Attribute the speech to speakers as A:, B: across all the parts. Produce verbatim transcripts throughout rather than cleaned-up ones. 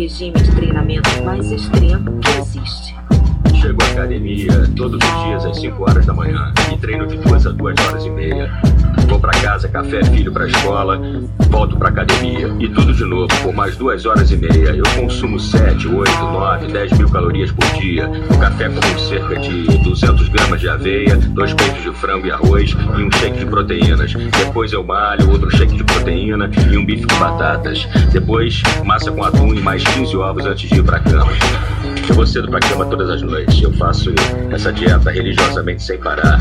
A: regime de treinamento mais extremo que existe.
B: Chego à academia todos os dias às cinco horas da manhã e treino de duas a duas horas e meia. Vou pra casa, café, filho pra escola, volto pra academia e tudo de novo por mais duas horas e meia. Eu consumo sete, oito, nove, dez mil calorias por dia. O café como cerca de duzentas gramas de aveia, dois peitos de frango e arroz e um shake de proteínas. Depois eu malho, outro shake de proteína e um bife com batatas. Depois massa com atum e mais quinze ovos antes de ir pra cama. Eu vou cedo pra cama todas as noites. Eu faço essa dieta religiosamente sem parar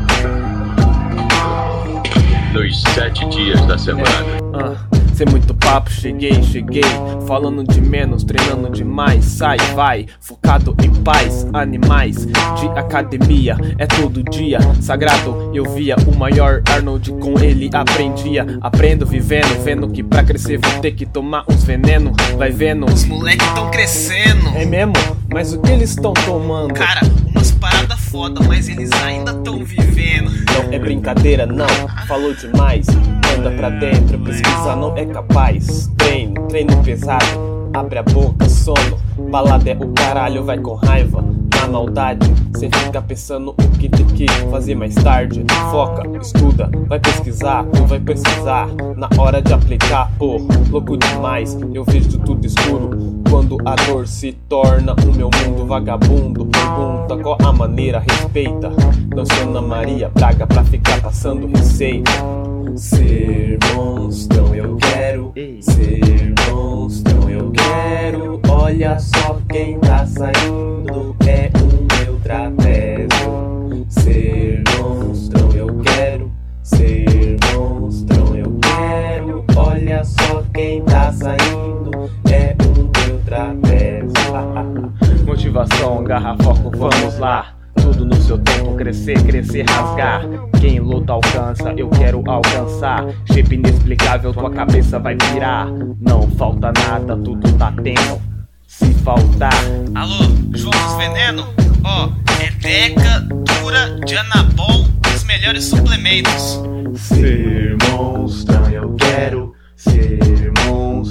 B: nos sete dias da semana.
C: Ah, sem muito papo, cheguei, cheguei. Falando de menos, treinando demais. Sai, vai, focado em paz. Animais de academia, é todo dia sagrado. Eu via o maior Arnold, com ele aprendia. Aprendo vivendo, vendo que pra crescer vou ter que tomar uns veneno. Vai vendo,
D: os moleques tão crescendo.
C: É mesmo? Mas o que eles estão tomando?
D: Cara, umas paradas foda, mas eles ainda tão vivendo.
C: Não é brincadeira, não, falou demais. Manda pra dentro, pesquisar não é capaz. Treino, treino pesado, abre a boca, sono. Balada é o caralho, vai com raiva, na maldade. Sem ficar pensando o que tem que fazer mais tarde. Foca, estuda, vai pesquisar, não vai precisar. Na hora de aplicar, pô, louco demais. Eu vejo tudo escuro quando a dor se torna o meu mundo vagabundo. Pergunta qual a maneira, respeita. Não sou Ana Maria Braga pra ficar passando receita. Ser monstrão eu quero, ser monstrão eu quero. Olha só quem tá saindo, é o meu trapézio. Ser monstrão eu quero, ser monstrão eu quero. Olha só quem tá saindo, é o meu trapézio. Motivação, garra, foco, vamos lá. Tudo no seu tempo, crescer, crescer, rasgar. Quem luta alcança, eu quero alcançar. Shape inexplicável, tua cabeça vai virar. Não falta nada, tudo tá tendo. Se faltar,
D: alô, João dos Veneno? Ó, oh, é Deca, Dura, de Anabol, os melhores suplementos.
C: Ser monstrão eu quero, ser monstrão